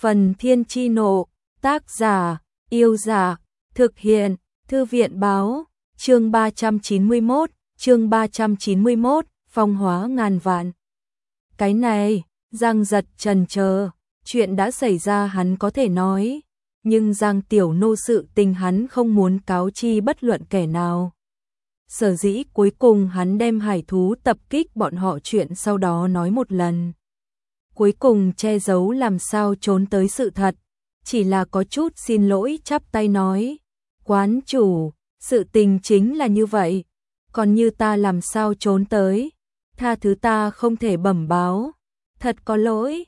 Phần Thiên Chi Nộ, tác giả, Yêu Giả, thực hiện, Thư viện Báo, chương 391, phong hóa ngàn vạn. Cái này, Giang Giật trần chờ, chuyện đã xảy ra hắn có thể nói, nhưng Giang Tiểu Nô sự tình hắn không muốn cáo chi bất luận kẻ nào. Sở dĩ cuối cùng hắn đem hải thú tập kích bọn họ chuyện sau đó nói một lần. Cuối cùng che giấu làm sao trốn tới sự thật, chỉ là có chút xin lỗi chắp tay nói, quán chủ, sự tình chính là như vậy, còn như ta làm sao trốn tới, tha thứ ta không thể bẩm báo, thật có lỗi.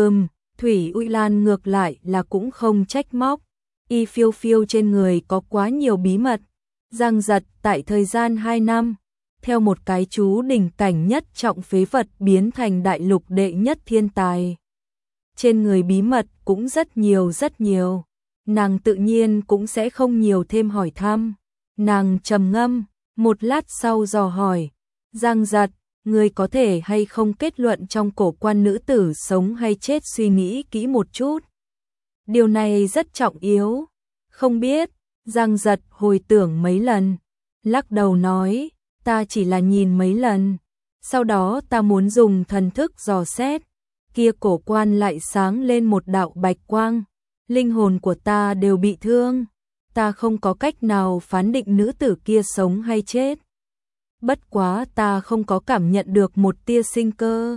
Thủy Uy Lan ngược lại là cũng không trách móc, y phiêu phiêu trên người có quá nhiều bí mật. Giang Giật tại thời gian 2 năm, theo một cái chú đỉnh cảnh nhất trọng phế vật biến thành đại lục đệ nhất thiên tài. Trên người bí mật cũng rất nhiều, nàng tự nhiên cũng sẽ không nhiều thêm hỏi thăm. Nàng trầm ngâm, một lát sau dò hỏi, Giang Giật, ngươi có thể hay không kết luận trong cổ quan nữ tử sống hay chết, suy nghĩ kỹ một chút. Điều này rất trọng yếu. Không biết. Giang Giật hồi tưởng mấy lần, lắc đầu nói, ta chỉ là nhìn mấy lần, sau đó ta muốn dùng thần thức dò xét, kia cổ quan lại sáng lên một đạo bạch quang, linh hồn của ta đều bị thương, ta không có cách nào phán định nữ tử kia sống hay chết. Bất quá ta không có cảm nhận được một tia sinh cơ.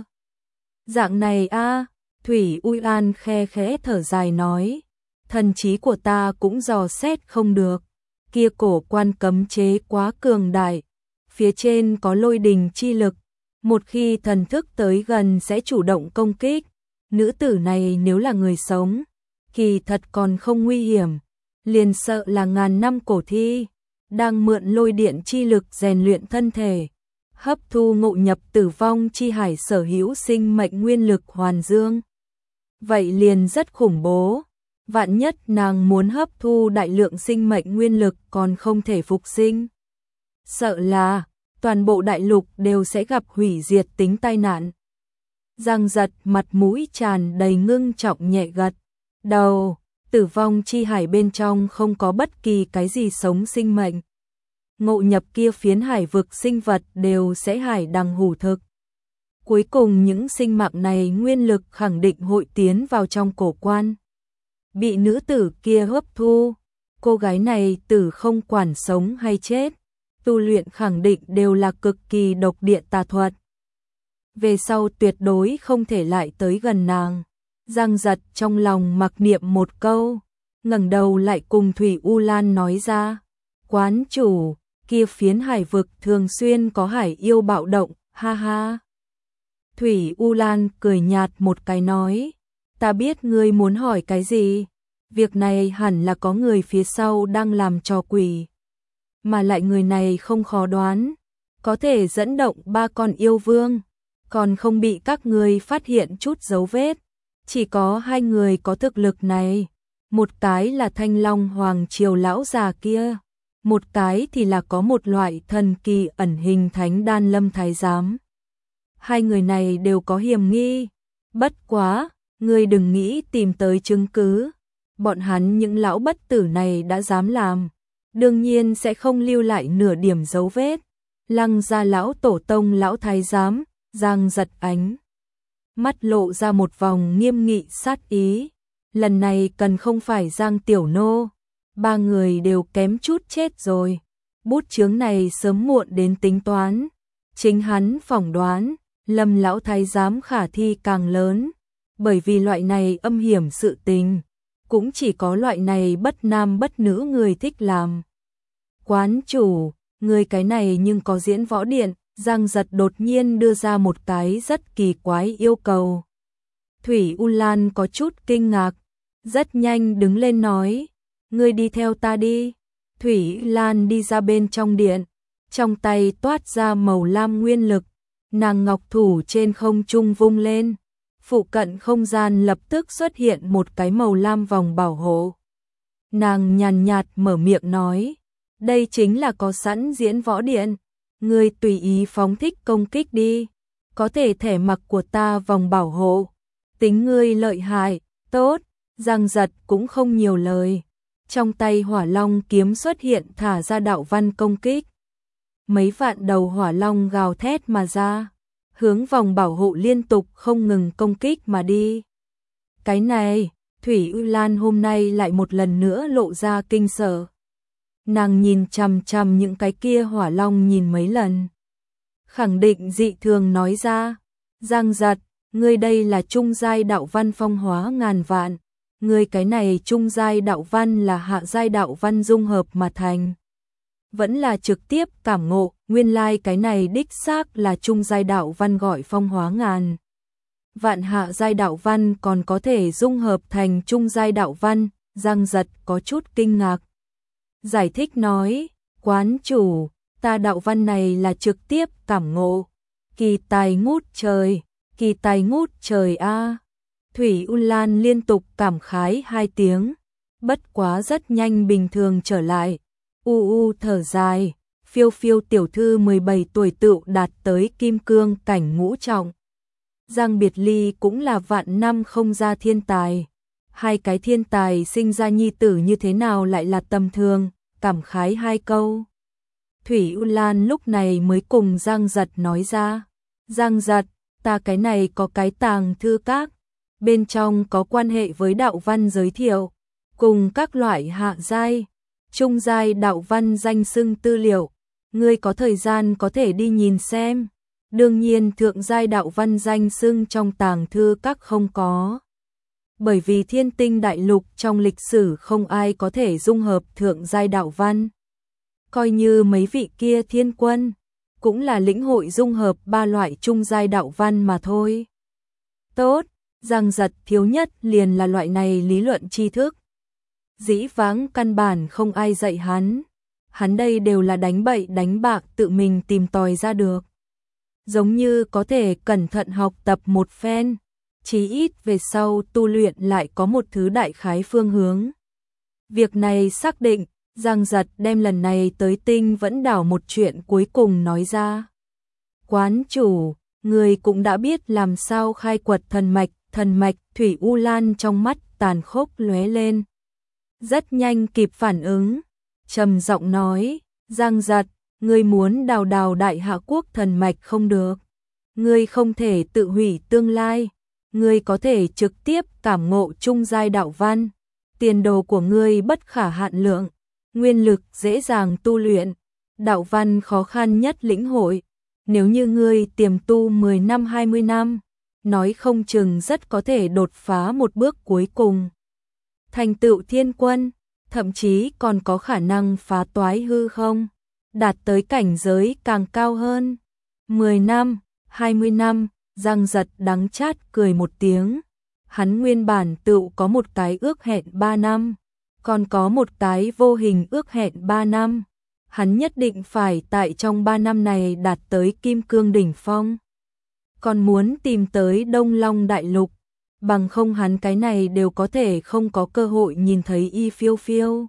Dạng này a, Thủy Uy An khe khẽ thở dài nói, thần trí của ta cũng dò xét không được, kia cổ quan cấm chế quá cường đại, phía trên có lôi đình chi lực, một khi thần thức tới gần sẽ chủ động công kích. Nữ tử này nếu là người sống, kỳ thật còn không nguy hiểm, liền sợ là ngàn năm cổ thi, đang mượn lôi điện chi lực rèn luyện thân thể, hấp thu ngộ nhập tử vong chi hải sở hữu sinh mệnh nguyên lực hoàn dương. Vậy liền rất khủng bố. Vạn nhất nàng muốn hấp thu đại lượng sinh mệnh nguyên lực còn không thể phục sinh. Sợ là toàn bộ đại lục đều sẽ gặp hủy diệt tính tai nạn. Giang Giật mặt mũi tràn đầy ngưng trọng nhẹ gật đầu, tử vong chi hải bên trong không có bất kỳ cái gì sống sinh mệnh. Ngộ nhập kia phiến hải vực sinh vật đều sẽ hải đằng hủ thực. Cuối cùng những sinh mạng này nguyên lực khẳng định hội tiến vào trong cổ quan, bị nữ tử kia hấp thu. Cô gái này tử không quản sống hay chết, tu luyện khẳng định đều là cực kỳ độc địa tà thuật. Về sau tuyệt đối không thể lại tới gần nàng. Giang Giật trong lòng mặc niệm một câu, ngẩng đầu lại cùng Thủy U Lan nói ra, quán chủ, kia phiến hải vực thường xuyên có hải yêu bạo động, ha ha. Thủy U Lan cười nhạt một cái nói, ta biết ngươi muốn hỏi cái gì, việc này hẳn là có người phía sau đang làm trò quỷ. Mà lại người này không khó đoán, có thể dẫn động 3 con yêu vương, còn không bị các ngươi phát hiện chút dấu vết. Chỉ có 2 người có thực lực này, một cái là Thanh Long Hoàng Triều lão già kia, một cái thì là có một loại thần kỳ ẩn hình Thánh Đan Lâm Thái Giám. 2 người này đều có hiểm nghi, bất quá, ngươi đừng nghĩ tìm tới chứng cứ. Bọn hắn những lão bất tử này đã dám làm, đương nhiên sẽ không lưu lại nửa điểm dấu vết. Lăng gia lão tổ tông lão thái giám, Giang Giật ánh mắt lộ ra một vòng nghiêm nghị sát ý. Lần này cần không phải Giang Tiểu Nô, 3 người đều kém chút chết rồi. Bút chướng này sớm muộn đến tính toán. Chính hắn phỏng đoán, Lâm lão thái giám khả thi càng lớn, bởi vì loại này âm hiểm sự tình cũng chỉ có loại này bất nam bất nữ người thích làm. Quán chủ, người cái này nhưng có diễn võ điện. Giang Giật đột nhiên đưa ra một cái rất kỳ quái yêu cầu. Thủy U Lan có chút kinh ngạc, rất nhanh đứng lên nói, ngươi đi theo ta đi. Thủy U Lan đi ra bên trong điện, trong tay toát ra màu lam nguyên lực, nàng ngọc thủ trên không trung vung lên, phụ cận không gian lập tức xuất hiện một cái màu lam vòng bảo hộ. Nàng nhàn nhạt mở miệng nói, đây chính là có sẵn diễn võ điện, ngươi tùy ý phóng thích công kích đi, có thể thẻ mặc của ta vòng bảo hộ, tính ngươi lợi hại, tốt. Giang Giật cũng không nhiều lời. Trong tay hỏa long kiếm xuất hiện thả ra đạo văn công kích. Mấy vạn đầu hỏa long gào thét mà ra, hướng vòng bảo hộ liên tục không ngừng công kích mà đi. Cái này, Thủy U Lan hôm nay lại một lần nữa lộ ra kinh sợ. Nàng nhìn chằm chằm những cái kia hỏa long nhìn mấy lần. Khẳng định dị thường nói ra, Giang Giật, ngươi đây là trung giai đạo văn phong hóa ngàn vạn. Ngươi cái này trung giai đạo văn là hạ giai đạo văn dung hợp mà thành. Vẫn là trực tiếp cảm ngộ, nguyên lai cái này đích xác là trung giai đạo văn gọi phong hóa ngàn vạn, hạ giai đạo văn còn có thể dung hợp thành trung giai đạo văn. Giang Giật có chút kinh ngạc. Giải thích nói, quán chủ, ta đạo văn này là trực tiếp cảm ngộ. Kỳ tài ngút trời, kỳ tài ngút trời a. Thủy U Lan liên tục cảm khái 2 tiếng, bất quá rất nhanh bình thường trở lại. Thở dài, Phiêu Phiêu tiểu thư 17 tuổi tựu đạt tới kim cương cảnh ngũ trọng. Giang Biệt Ly cũng là vạn năm không ra thiên tài. 2 cái thiên tài sinh ra nhi tử như thế nào lại là tầm thường, cảm khái 2 câu. Thủy U Lan lúc này mới cùng Giang Giật nói ra, Giang Giật, ta cái này có cái tàng thư các, bên trong có quan hệ với đạo văn giới thiệu, cùng các loại hạ giai, trung giai đạo văn danh xưng tư liệu, ngươi có thời gian có thể đi nhìn xem. Đương nhiên thượng giai đạo văn danh xưng trong tàng thư các không có. Bởi vì Thiên Tinh đại lục trong lịch sử không ai có thể dung hợp thượng giai đạo văn. Coi như mấy vị kia thiên quân, cũng là lĩnh hội dung hợp 3 loại trung giai đạo văn mà thôi. Tốt, Giang Giật thiếu nhất liền là loại này lý luận tri thức. Dĩ vãng căn bản không ai dạy hắn đây đều là đánh bậy đánh bạc tự mình tìm tòi ra được. Giống như có thể cẩn thận học tập một phen, chí ít về sau tu luyện lại có một thứ đại khái phương hướng. Việc này xác định, Giang Giật đem lần này tới Tinh Vẫn Đảo một chuyện cuối cùng nói ra. Quán chủ, người cũng đã biết làm sao khai quật thần mạch. Thủy U Lan trong mắt tàn khốc lóe lên. Rất nhanh kịp phản ứng, trầm giọng nói, Giang Giật, ngươi muốn đào đại hạ quốc thần mạch không được. Ngươi không thể tự hủy tương lai, ngươi có thể trực tiếp cảm ngộ trung giai đạo văn. Tiền đồ của ngươi bất khả hạn lượng, nguyên lực dễ dàng tu luyện, đạo văn khó khăn nhất lĩnh hội. Nếu như ngươi tiềm tu 10 năm 20 năm, nói không chừng rất có thể đột phá một bước cuối cùng. Thành tựu thiên quân, thậm chí còn có khả năng phá toái hư không, đạt tới cảnh giới càng cao hơn. 10 năm, 20 năm, Giang Giật đắng chát cười một tiếng. Hắn nguyên bản tựu có một cái ước hẹn 3 năm, còn có một cái vô hình ước hẹn 3 năm. Hắn nhất định phải tại trong 3 năm này đạt tới kim cương đỉnh phong. Còn muốn tìm tới Đông Long đại lục, bằng không hắn cái này đều có thể không có cơ hội nhìn thấy Y Phiêu Phiêu.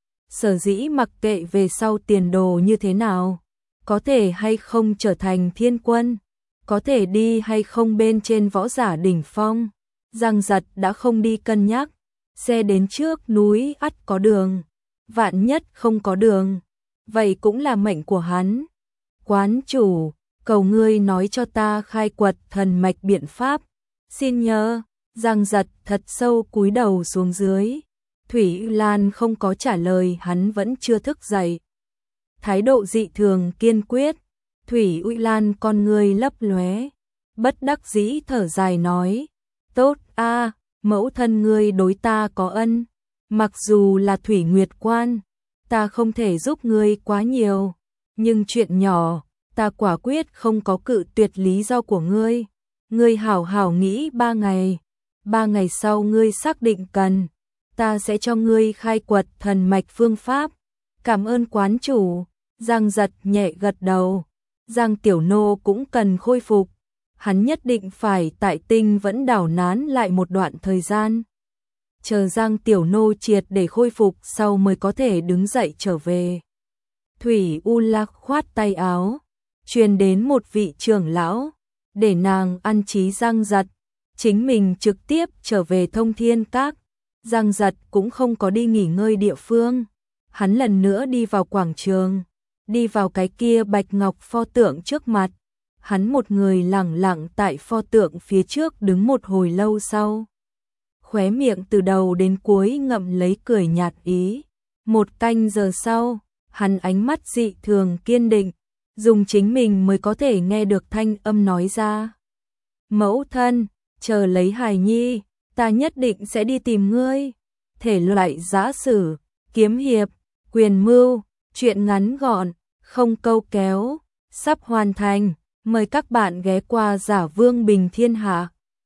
Sở dĩ mặc kệ về sau tiền đồ như thế nào, có thể hay không trở thành thiên quân, có thể đi hay không bên trên võ giả đỉnh phong, Giang Giật đã không đi cân nhắc. Xe đến trước núi ắt có đường, vạn nhất không có đường, vậy cũng là mệnh của hắn. Quán chủ, cầu ngươi nói cho ta khai quật thần mạch biện pháp. Xin nhờ. Giang Giật thật sâu cúi đầu xuống dưới. Thủy Lan không có trả lời, hắn vẫn chưa thức dậy. Thái độ dị thường kiên quyết. Thủy Lan con ngươi lấp lóe, bất đắc dĩ thở dài nói, tốt a, mẫu thân ngươi đối ta có ân, mặc dù là Thủy Nguyệt Quan, ta không thể giúp ngươi quá nhiều, nhưng chuyện nhỏ, ta quả quyết không có cự tuyệt lý do của ngươi. Ngươi hảo hảo nghĩ 3 ngày, 3 ngày sau ngươi xác định cần, ta sẽ cho ngươi khai quật thần mạch phương pháp. Cảm ơn quán chủ. Giang Giật nhẹ gật đầu. Giang Tiểu Nô cũng cần khôi phục, hắn nhất định phải tại Tinh Vẫn Đảo nán lại một đoạn thời gian. Chờ Giang Tiểu Nô triệt để khôi phục sau mới có thể đứng dậy trở về. Thủy U Lạc khoát tay áo, truyền đến một vị trưởng lão, để nàng an trí Giang Giật, chính mình trực tiếp trở về Thông Thiên Các. Giang Giật cũng không có đi nghỉ ngơi địa phương. Hắn lần nữa đi vào quảng trường, đi vào cái kia bạch ngọc pho tượng trước mặt. Hắn một người lẳng lặng tại pho tượng phía trước đứng một hồi lâu sau. Khóe miệng từ đầu đến cuối ngậm lấy cười nhạt ý. Một canh giờ sau, hắn ánh mắt dị thường kiên định, dùng chính mình mới có thể nghe được thanh âm nói ra. Mẫu thân, chờ lấy hài nhi, ta nhất định sẽ đi tìm ngươi. Thể loại giã sử, kiếm hiệp, quyền mưu, truyện ngắn gọn, không câu kéo, sắp hoàn thành. Mời các bạn ghé qua Giả Vương Bình Thiên Hạ.